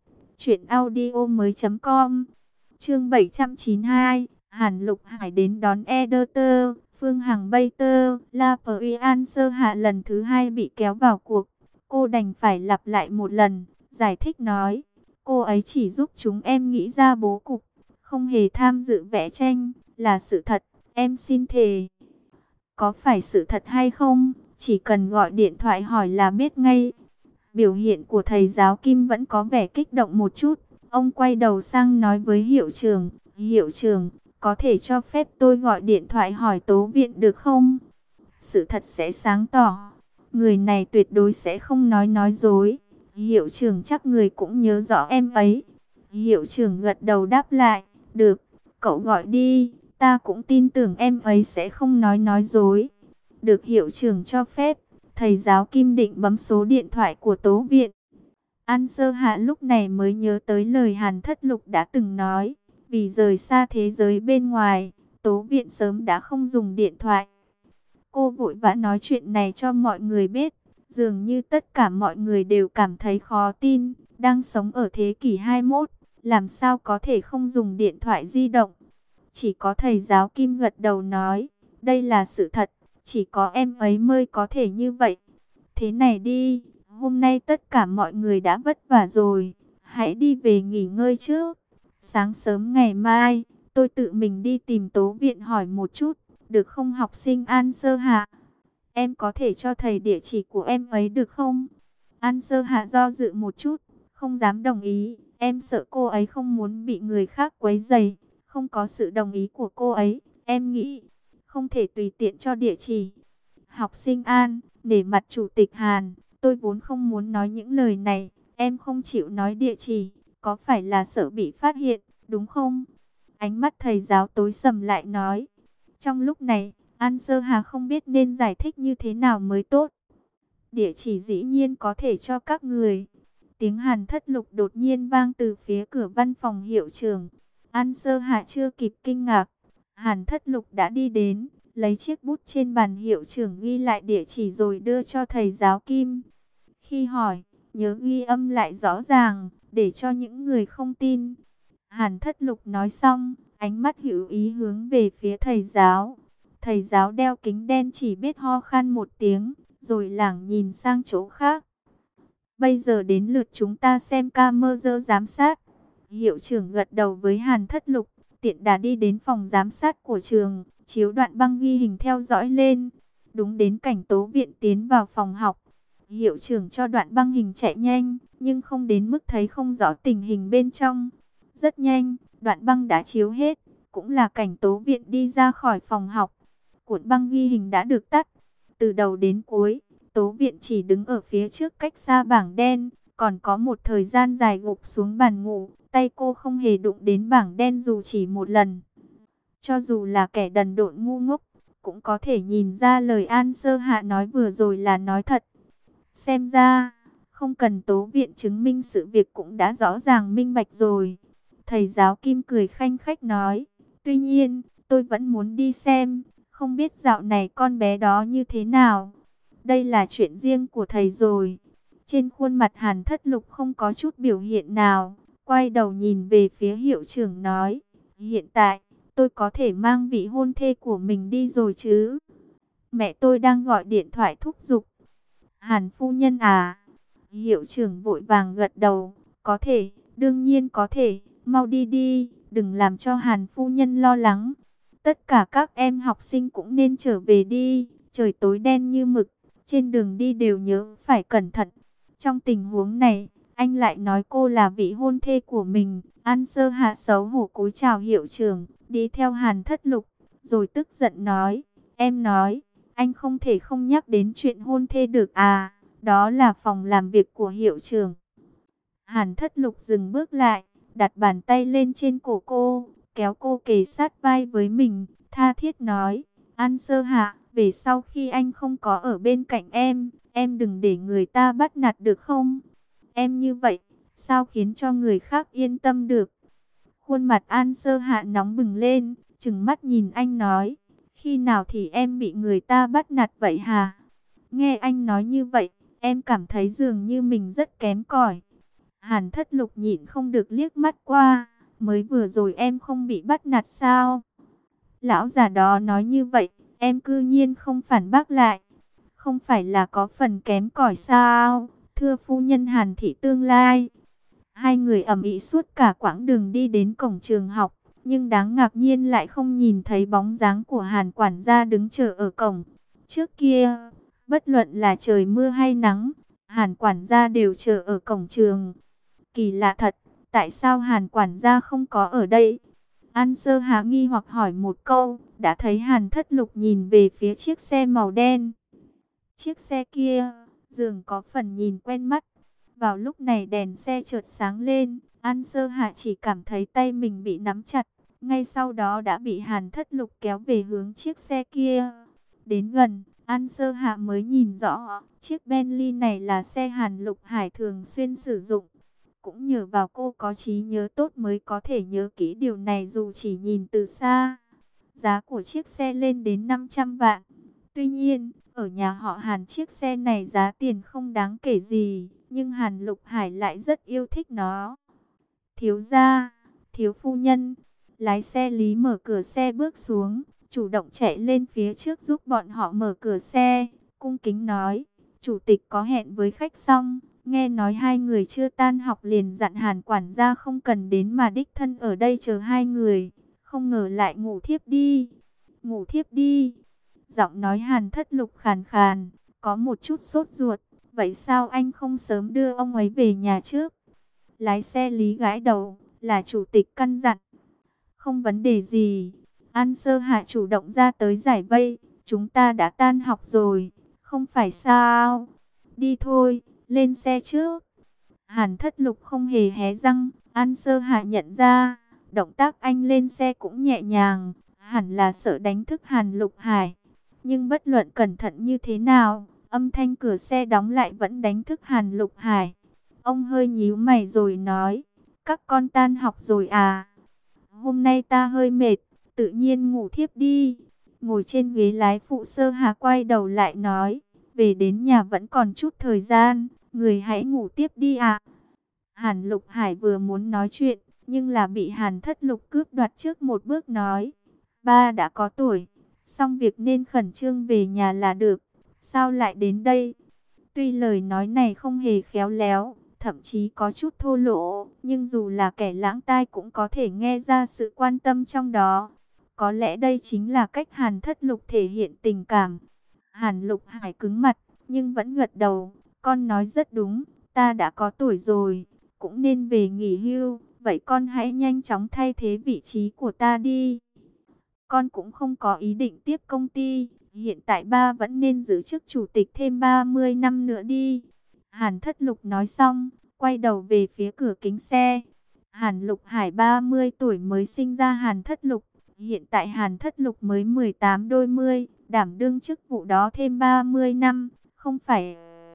truyệnaudiomoi.com. Chương 792, Hàn Lục Hải đến đón Editor, Phương Hằng Bater, La Phi An Sơ Hạ lần thứ hai bị kéo vào cuộc. Cô đành phải lặp lại một lần, giải thích nói, cô ấy chỉ giúp chúng em nghĩ ra bố cục, không hề tham dự vẽ tranh, là sự thật, em xin thề. Có phải sự thật hay không, chỉ cần gọi điện thoại hỏi là biết ngay. Biểu hiện của thầy giáo Kim vẫn có vẻ kích động một chút. Ông quay đầu sang nói với hiệu trưởng, hiệu trưởng, có thể cho phép tôi gọi điện thoại hỏi Tố Viện được không? Sự thật sẽ sáng tỏ. Người này tuyệt đối sẽ không nói dối. Hiệu trưởng chắc người cũng nhớ rõ em ấy. Hiệu trưởng gật đầu đáp lại, được, cậu gọi đi, ta cũng tin tưởng em ấy sẽ không nói dối. Được hiệu trưởng cho phép, thầy giáo Kim định bấm số điện thoại của Tố Viện. An Sơ Hạ lúc này mới nhớ tới lời Hàn Thất Lục đã từng nói, vì rời xa thế giới bên ngoài, Tố Viện sớm đã không dùng điện thoại. Cô vội vã nói chuyện này cho mọi người biết, dường như tất cả mọi người đều cảm thấy khó tin, đang sống ở thế kỷ 21, làm sao có thể không dùng điện thoại di động. Chỉ có thầy giáo Kim gật đầu nói, đây là sự thật, chỉ có em ấy mới có thể như vậy. Thế này đi, hôm nay tất cả mọi người đã vất vả rồi, hãy đi về nghỉ ngơi trước. Sáng sớm ngày mai, tôi tự mình đi tìm Tố Viện hỏi một chút, được không học sinh An Sơ Hạ? Em có thể cho thầy địa chỉ của em ấy được không? An Sơ Hạ do dự một chút, không dám đồng ý, em sợ cô ấy không muốn bị người khác quấy rầy. Không có sự đồng ý của cô ấy, em nghĩ không thể tùy tiện cho địa chỉ. Học sinh An, nể mặt chủ tịch Hàn, tôi vốn không muốn nói những lời này, em không chịu nói địa chỉ, có phải là sợ bị phát hiện, đúng không? Ánh mắt thầy giáo tối sầm lại nói. Trong lúc này, An Sơ Hà không biết nên giải thích như thế nào mới tốt. Địa chỉ dĩ nhiên có thể cho các người. Tiếng Hàn Thất Lục đột nhiên vang từ phía cửa văn phòng hiệu trưởng. An Sơ Hạ chưa kịp kinh ngạc, Hàn Thất Lục đã đi đến, lấy chiếc bút trên bàn hiệu trưởng ghi lại địa chỉ rồi đưa cho thầy giáo Kim. Khi hỏi, nhớ ghi âm lại rõ ràng, để cho những người không tin. Hàn Thất Lục nói xong, ánh mắt hữu ý hướng về phía thầy giáo. Thầy giáo đeo kính đen chỉ biết ho khan một tiếng, rồi lảng nhìn sang chỗ khác. Bây giờ đến lượt chúng ta xem camera giám sát. Hiệu trưởng gật đầu với Hàn Thất Lục, tiện đà đi đến phòng giám sát của trường, chiếu đoạn băng ghi hình theo dõi lên. Đúng đến cảnh Tố Viện tiến vào phòng học. Hiệu trưởng cho đoạn băng hình chạy nhanh, nhưng không đến mức thấy không rõ tình hình bên trong. Rất nhanh, đoạn băng đã chiếu hết, cũng là cảnh Tố Viện đi ra khỏi phòng học. Cuộn băng ghi hình đã được tắt. Từ đầu đến cuối, Tố Viện chỉ đứng ở phía trước cách xa bảng đen, còn có một thời gian dài gục xuống bàn ngủ, tay cô không hề đụng đến bảng đen dù chỉ một lần. Cho dù là kẻ đần độn ngu ngốc, cũng có thể nhìn ra lời An Sơ Hạ nói vừa rồi là nói thật. Xem ra, không cần Tố Viện chứng minh sự việc cũng đã rõ ràng minh bạch rồi. Thầy giáo Kim cười khanh khách nói, tuy nhiên, tôi vẫn muốn đi xem, không biết dạo này con bé đó như thế nào. Đây là chuyện riêng của thầy rồi. Trên khuôn mặt Hàn Thất Lục không có chút biểu hiện nào, quay đầu nhìn về phía hiệu trưởng nói, hiện tại, tôi có thể mang vị hôn thê của mình đi rồi chứ. Mẹ tôi đang gọi điện thoại thúc giục. Hàn phu nhân à? Hiệu trưởng vội vàng gật đầu, có thể, đương nhiên có thể, mau đi đi, đừng làm cho Hàn phu nhân lo lắng. Tất cả các em học sinh cũng nên trở về đi, trời tối đen như mực, trên đường đi đều nhớ phải cẩn thận. Trong tình huống này, anh lại nói cô là vị hôn thê của mình. An Sơ Hạ xấu hổ cúi chào hiệu trưởng, đi theo Hàn Thất Lục, rồi tức giận nói, em nói, anh không thể không nhắc đến chuyện hôn thê được à, đó là phòng làm việc của hiệu trưởng. Hàn Thất Lục dừng bước lại, đặt bàn tay lên trên cổ cô, kéo cô kề sát vai với mình, tha thiết nói, An Sơ Hạ, về sau khi anh không có ở bên cạnh em đừng để người ta bắt nạt được không? Em như vậy, sao khiến cho người khác yên tâm được? Khuôn mặt An Sơ Hạ nóng bừng lên, trừng mắt nhìn anh nói, khi nào thì em bị người ta bắt nạt vậy hả? Nghe anh nói như vậy, em cảm thấy dường như mình rất kém cỏi. Hàn Thất Lục nhịn không được liếc mắt qua, mới vừa rồi em không bị bắt nạt sao? Lão già đó nói như vậy, em cư nhiên không phản bác lại. Không phải là có phần kém cỏi sao? Thưa phu nhân Hàn thị tương lai. Hai người ầm ĩ suốt cả quãng đường đi đến cổng trường học, nhưng đáng ngạc nhiên lại không nhìn thấy bóng dáng của Hàn quản gia đứng chờ ở cổng. Trước kia, bất luận là trời mưa hay nắng, Hàn quản gia đều chờ ở cổng trường. Kỳ lạ thật, tại sao Hàn quản gia không có ở đây? An Sơ Hạ nghi hoặc hỏi một câu, đã thấy Hàn Thất Lục nhìn về phía chiếc xe màu đen. Chiếc xe kia, dường có phần nhìn quen mắt. Vào lúc này đèn xe chợt sáng lên, An Sơ Hạ chỉ cảm thấy tay mình bị nắm chặt, ngay sau đó đã bị Hàn Thất Lục kéo về hướng chiếc xe kia. Đến gần, An Sơ Hạ mới nhìn rõ, chiếc Bentley này là xe Hàn Lục Hải thường xuyên sử dụng. Cũng nhờ vào cô có trí nhớ tốt mới có thể nhớ kỹ điều này dù chỉ nhìn từ xa. Giá của chiếc xe lên đến 500 vạn. Tuy nhiên, ở nhà họ Hàn chiếc xe này giá tiền không đáng kể gì, nhưng Hàn Lục Hải lại rất yêu thích nó. Thiếu gia, thiếu phu nhân, lái xe Lý mở cửa xe bước xuống, chủ động chạy lên phía trước giúp bọn họ mở cửa xe, cung kính nói, chủ tịch có hẹn với khách xong, nghe nói hai người chưa tan học liền dặn Hàn quản gia không cần đến mà đích thân ở đây chờ hai người, không ngờ lại ngủ thiếp đi, ngủ thiếp đi. Giọng nói Hàn Thất Lục khàn khàn, có một chút sốt ruột, vậy sao anh không sớm đưa ông ấy về nhà trước? Lái xe Lý gãi đầu, là chủ tịch căn dặn. Không vấn đề gì. An Sơ Hạ chủ động ra tới giải vây, chúng ta đã tan học rồi, không phải sao? Đi thôi, lên xe trước. Hàn Thất Lục không hề hé răng, An Sơ Hạ nhận ra, động tác anh lên xe cũng nhẹ nhàng, hẳn là sợ đánh thức Hàn Lục Hải. Nhưng bất luận cẩn thận như thế nào, âm thanh cửa xe đóng lại vẫn đánh thức Hàn Lục Hải. Ông hơi nhíu mày rồi nói, các con tan học rồi à? Hôm nay ta hơi mệt, tự nhiên ngủ thiếp đi. Ngồi trên ghế lái phụ Sơ Hà quay đầu lại nói, về đến nhà vẫn còn chút thời gian, người hãy ngủ tiếp đi ạ. Hàn Lục Hải vừa muốn nói chuyện, nhưng là bị Hàn Thất Lục cướp đoạt trước một bước nói, ba đã có tuổi, xong việc nên khẩn trương về nhà là được, sao lại đến đây? Tuy lời nói này không hề khéo léo, thậm chí có chút thô lỗ, nhưng dù là kẻ lãng tai cũng có thể nghe ra sự quan tâm trong đó. Có lẽ đây chính là cách Hàn Thất Lục thể hiện tình cảm. Hàn Lục Hải cứng mặt, nhưng vẫn gật đầu. Con nói rất đúng, ta đã có tuổi rồi, cũng nên về nghỉ hưu. Vậy con hãy nhanh chóng thay thế vị trí của ta đi. Con cũng không có ý định tiếp công ty. Hiện tại ba vẫn nên giữ chức chủ tịch thêm 30 năm nữa đi. Hàn Thất Lục nói xong, quay đầu về phía cửa kính xe. Hàn Lục Hải 30 tuổi mới sinh ra Hàn Thất Lục. Hiện tại Hàn Thất Lục mới 18 đôi mươi, đảm đương chức vụ đó thêm 30 năm. Không phải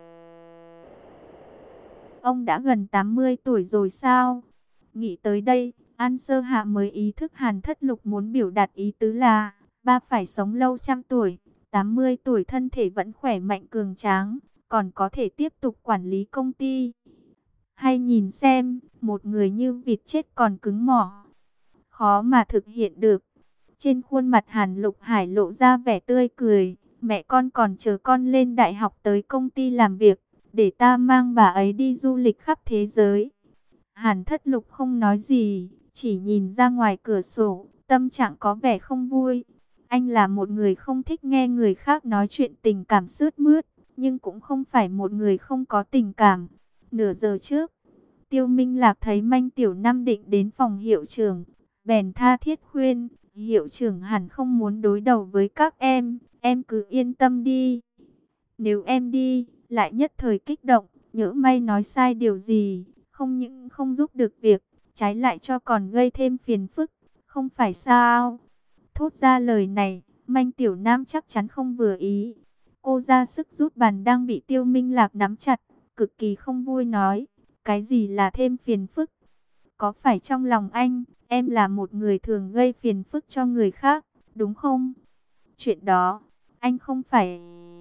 ông đã gần 80 tuổi rồi sao? Nghĩ tới đây, An Sơ Hạ mới ý thức Hàn Thất Lục muốn biểu đạt ý tứ là ba phải sống lâu trăm tuổi, 80 tuổi thân thể vẫn khỏe mạnh cường tráng, còn có thể tiếp tục quản lý công ty. Hay nhìn xem, một người như vịt chết còn cứng mỏ, khó mà thực hiện được. Trên khuôn mặt Hàn Lục Hải lộ ra vẻ tươi cười, mẹ con còn chờ con lên đại học tới công ty làm việc, để ta mang bà ấy đi du lịch khắp thế giới. Hàn Thất Lục không nói gì, chỉ nhìn ra ngoài cửa sổ, tâm trạng có vẻ không vui. Anh là một người không thích nghe người khác nói chuyện tình cảm sướt mướt, nhưng cũng không phải một người không có tình cảm. Nửa giờ trước, Tiêu Minh Lạc thấy Manh Tiểu Nam định đến phòng hiệu trưởng, bèn tha thiết khuyên, hiệu trưởng hẳn không muốn đối đầu với các em cứ yên tâm đi. Nếu em đi, lại nhất thời kích động, nhỡ may nói sai điều gì, không những không giúp được việc, trái lại cho còn gây thêm phiền phức, không phải sao? Thốt ra lời này, Manh Tiểu Nam chắc chắn không vừa ý. Cô ra sức rút bàn đang bị Tiêu Minh Lạc nắm chặt, cực kỳ không vui nói, cái gì là thêm phiền phức? Có phải trong lòng anh, em là một người thường gây phiền phức cho người khác, đúng không? Chuyện đó, anh không phải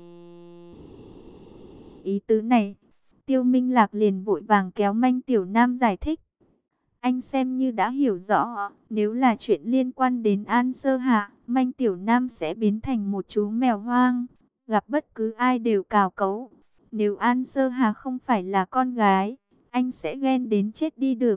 ý tứ này. Tiêu Minh Lạc liền vội vàng kéo Manh Tiểu Nam giải thích. Anh xem như đã hiểu rõ, nếu là chuyện liên quan đến An Sơ Hạ, Manh Tiểu Nam sẽ biến thành một chú mèo hoang, gặp bất cứ ai đều cào cấu. Nếu An Sơ Hà không phải là con gái, anh sẽ ghen đến chết đi được.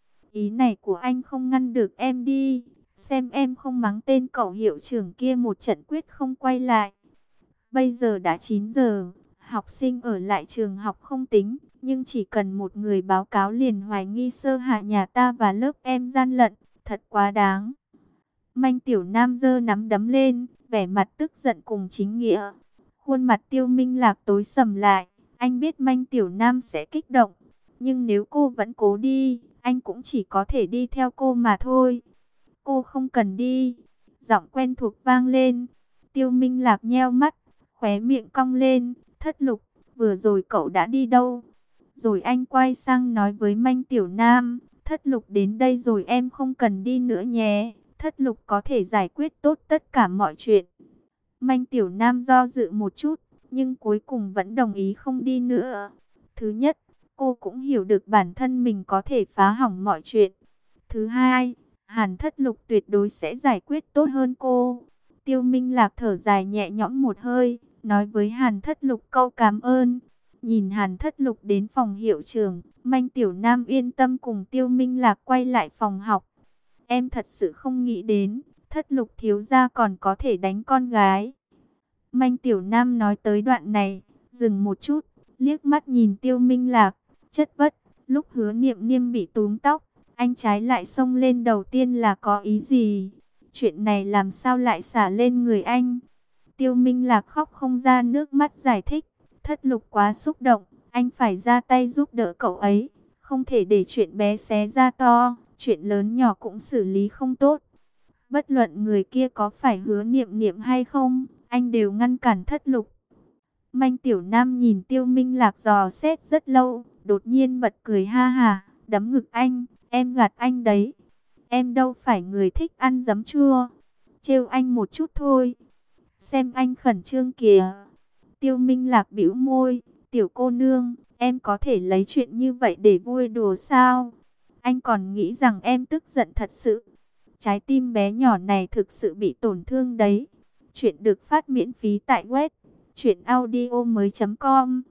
Ý này của anh không ngăn được em đi, xem em không mắng tên cậu hiệu trưởng kia một trận quyết không quay lại. Bây giờ đã 9 giờ, học sinh ở lại trường học không tính, nhưng chỉ cần một người báo cáo liền hoài nghi Sơ Hạ nhà ta và lớp em gian lận, thật quá đáng. Manh Tiểu Nam giơ nắm đấm lên, vẻ mặt tức giận cùng chính nghĩa. Khuôn mặt Tiêu Minh Lạc tối sầm lại, anh biết Manh Tiểu Nam sẽ kích động, nhưng nếu cô vẫn cố đi, anh cũng chỉ có thể đi theo cô mà thôi. Cô không cần đi. Giọng quen thuộc vang lên. Tiêu Minh Lạc nheo mắt, khóe miệng cong lên. Thất Lục, vừa rồi cậu đã đi đâu? Rồi anh quay sang nói với Manh Tiểu Nam, Thất Lục đến đây rồi em không cần đi nữa nhé. Thất Lục có thể giải quyết tốt tất cả mọi chuyện. Manh Tiểu Nam do dự một chút, nhưng cuối cùng vẫn đồng ý không đi nữa. Thứ nhất, cô cũng hiểu được bản thân mình có thể phá hỏng mọi chuyện. Thứ hai, Hàn Thất Lục tuyệt đối sẽ giải quyết tốt hơn cô. Tiêu Minh Lạc thở dài nhẹ nhõm một hơi, nói với Hàn Thất Lục câu cảm ơn. Nhìn Hàn Thất Lục đến phòng hiệu trưởng, Manh Tiểu Nam yên tâm cùng Tiêu Minh Lạc quay lại phòng học. Em thật sự không nghĩ đến, Thất Lục thiếu gia còn có thể đánh con gái. Manh Tiểu Nam nói tới đoạn này, dừng một chút, liếc mắt nhìn Tiêu Minh Lạc, chất vất. Lúc Hứa Niệm Niêm bị túm tóc, anh trái lại xông lên đầu tiên là có ý gì? Chuyện này làm sao lại xả lên người anh? Tiêu Minh Lạc khóc không ra nước mắt giải thích. Thất Lục quá xúc động, anh phải ra tay giúp đỡ cậu ấy. Không thể để chuyện bé xé ra to, chuyện lớn nhỏ cũng xử lý không tốt. Bất luận người kia có phải Hứa Niệm Niệm hay không, anh đều ngăn cản Thất Lục. Manh Tiểu Nam nhìn Tiêu Minh Lạc dò xét rất lâu, đột nhiên bật cười ha hà, đấm ngực anh, em gạt anh đấy. Em đâu phải người thích ăn giấm chua, trêu anh một chút thôi. Xem anh khẩn trương kìa. Tiêu Minh Lạc bĩu môi, tiểu cô nương, em có thể lấy chuyện như vậy để vui đùa sao? Anh còn nghĩ rằng em tức giận thật sự. Trái tim bé nhỏ này thực sự bị tổn thương đấy. Chuyện được phát miễn phí tại web truyệnaudiomoi.com.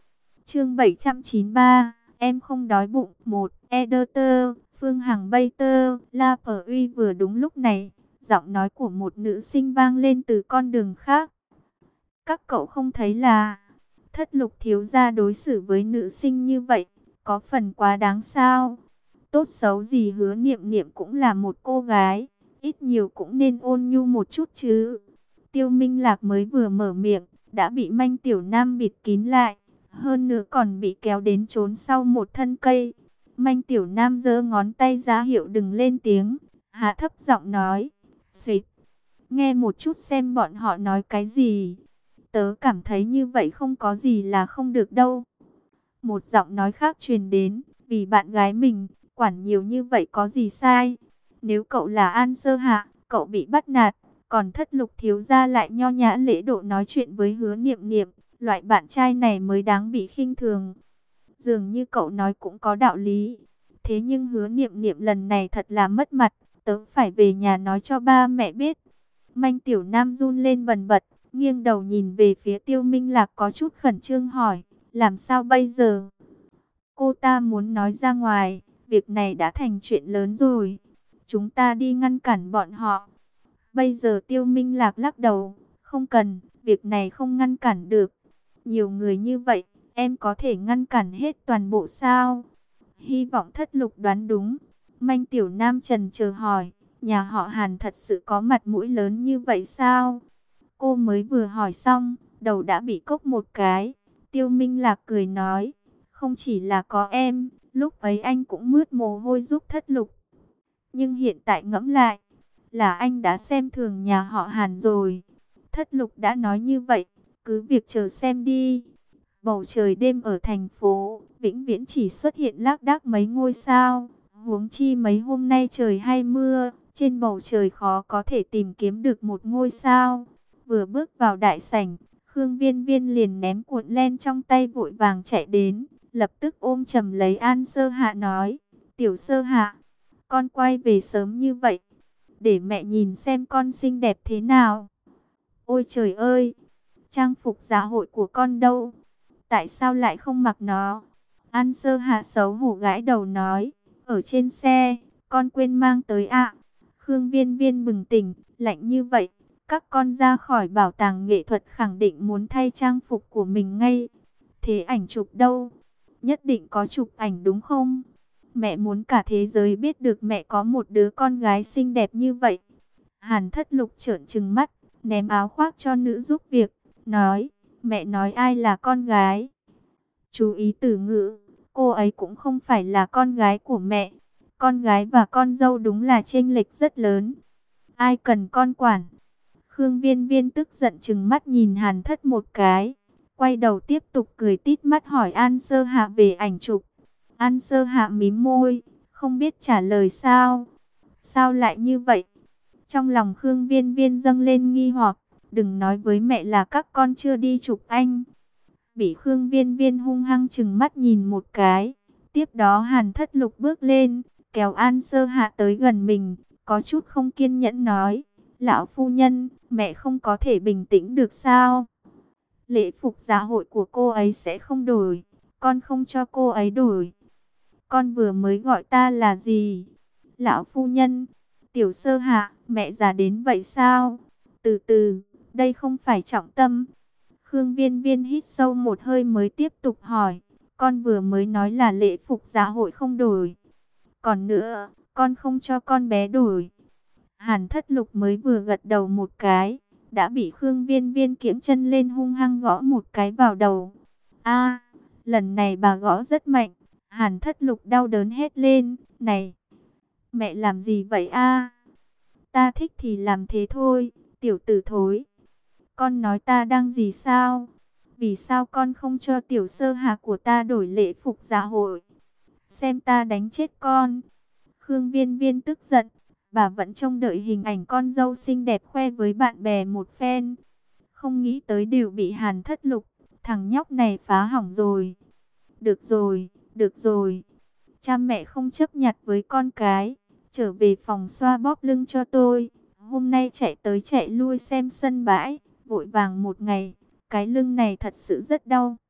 Chương 793, em không đói bụng. Một Editor, Phương Hằng Bater, La Phở Uy. Vừa đúng lúc này, giọng nói của một nữ sinh vang lên từ con đường khác. Các cậu không thấy là Thất Lục thiếu gia đối xử với nữ sinh như vậy, có phần quá đáng sao? Tốt xấu gì Hứa Niệm Niệm cũng là một cô gái, ít nhiều cũng nên ôn nhu một chút chứ. Tiêu Minh Lạc mới vừa mở miệng, đã bị Manh Tiểu Nam bịt kín lại, hơn nữa còn bị kéo đến trốn sau một thân cây. Manh Tiểu Nam giơ ngón tay ra hiệu đừng lên tiếng, hạ thấp giọng nói, "Xuyệt, nghe một chút xem bọn họ nói cái gì. Tớ cảm thấy như vậy không có gì là không được đâu." Một giọng nói khác truyền đến, "Vì bạn gái mình, quản nhiều như vậy có gì sai? Nếu cậu là An Sơ Hạ, cậu bị bắt nạt, còn Thất Lục thiếu gia lại nho nhã lễ độ nói chuyện với Hứa Niệm Niệm, loại bạn trai này mới đáng bị khinh thường." Dường như cậu nói cũng có đạo lý. Thế nhưng Hứa Niệm Niệm lần này thật là mất mặt, tớ phải về nhà nói cho ba mẹ biết. Manh Tiểu Nam run lên bần bật, nghiêng đầu nhìn về phía Tiêu Minh Lạc có chút khẩn trương hỏi, làm sao bây giờ? Cô ta muốn nói ra ngoài, việc này đã thành chuyện lớn rồi. Chúng ta đi ngăn cản bọn họ. Bây giờ Tiêu Minh Lạc lắc đầu, không cần, việc này không ngăn cản được. Nhiều người như vậy, em có thể ngăn cản hết toàn bộ sao? Hy vọng Thất Lục đoán đúng. Manh Tiểu Nam trần chờ hỏi, nhà họ Hàn thật sự có mặt mũi lớn như vậy sao? Cô mới vừa hỏi xong, đầu đã bị cốc một cái. Tiêu Minh Lạc cười nói, không chỉ là có em, lúc ấy anh cũng mướt mồ hôi giúp Thất Lục. Nhưng hiện tại ngẫm lại, là anh đã xem thường nhà họ Hàn rồi. Thất Lục đã nói như vậy, cứ việc chờ xem đi. Bầu trời đêm ở thành phố vĩnh viễn chỉ xuất hiện lác đác mấy ngôi sao. Huống chi mấy hôm nay trời hay mưa, trên bầu trời khó có thể tìm kiếm được một ngôi sao. Vừa bước vào đại sảnh, Khương Viên Viên liền ném cuộn len trong tay vội vàng chạy đến, lập tức ôm chầm lấy An Sơ Hạ nói, "Tiểu Sơ Hạ, con quay về sớm như vậy, để mẹ nhìn xem con xinh đẹp thế nào." "Ôi trời ơi, trang phục dạ hội của con đâu? Tại sao lại không mặc nó?" An Sơ Hạ xấu hổ gãi đầu nói, "Ở trên xe, con quên mang tới ạ." Khương Viên Viên bừng tỉnh, lạnh như vậy, các con ra khỏi bảo tàng nghệ thuật khẳng định muốn thay trang phục của mình ngay. Thế ảnh chụp đâu? Nhất định có chụp ảnh đúng không? Mẹ muốn cả thế giới biết được mẹ có một đứa con gái xinh đẹp như vậy. Hàn Thất Lục trợn trừng mắt, ném áo khoác cho nữ giúp việc, nói, "Mẹ nói ai là con gái?" Chú ý từ ngữ, cô ấy cũng không phải là con gái của mẹ. Con gái và con dâu đúng là chênh lệch rất lớn. Ai cần con quản? Khương Viên Viên tức giận trừng mắt nhìn Hàn Thất một cái, quay đầu tiếp tục cười tít mắt hỏi An Sơ Hạ về ảnh chụp. An Sơ Hạ mím môi, không biết trả lời sao. Sao lại như vậy? Trong lòng Khương Viên Viên dâng lên nghi hoặc, đừng nói với mẹ là các con chưa đi chụp anh. Bị Khương Viên Viên hung hăng trừng mắt nhìn một cái. Tiếp đó Hàn Thất Lục bước lên, kéo An Sơ Hạ tới gần mình, có chút không kiên nhẫn nói, "Lão phu nhân, mẹ không có thể bình tĩnh được sao? Lễ phục dạ hội của cô ấy sẽ không đổi, con không cho cô ấy đổi." "Con vừa mới gọi ta là gì?" "Lão phu nhân." "Tiểu Sơ Hạ, mẹ già đến vậy sao?" "Từ từ, đây không phải trọng tâm." Khương Viên Viên hít sâu một hơi mới tiếp tục hỏi, "Con vừa mới nói là lễ phục dạ hội không đổi. Còn nữa, con không cho con bé đổi." Hàn Thất Lục mới vừa gật đầu một cái, đã bị Khương Viên Viên kiễng chân lên hung hăng gõ một cái vào đầu. A, lần này bà gõ rất mạnh. Hàn Thất Lục đau đớn hét lên, "Này, mẹ làm gì vậy a? Ta thích thì làm thế thôi, tiểu tử thối. Con nói ta đang gì sao? Vì sao con không cho Tiểu Sơ Hạ của ta đổi lễ phục dạ hội? Xem ta đánh chết con." Khương Viên Viên tức giận, bà vẫn trông đợi hình ảnh con dâu xinh đẹp khoe với bạn bè một phen. Không nghĩ tới đều bị Hàn Thất Lục, thằng nhóc này phá hỏng rồi. Được rồi, được rồi. Cha mẹ không chấp nhặt với con cái. Trở về phòng xoa bóp lưng cho tôi. Hôm nay chạy tới chạy lui xem sân bãi, vội vàng một ngày. Cái lưng này thật sự rất đau.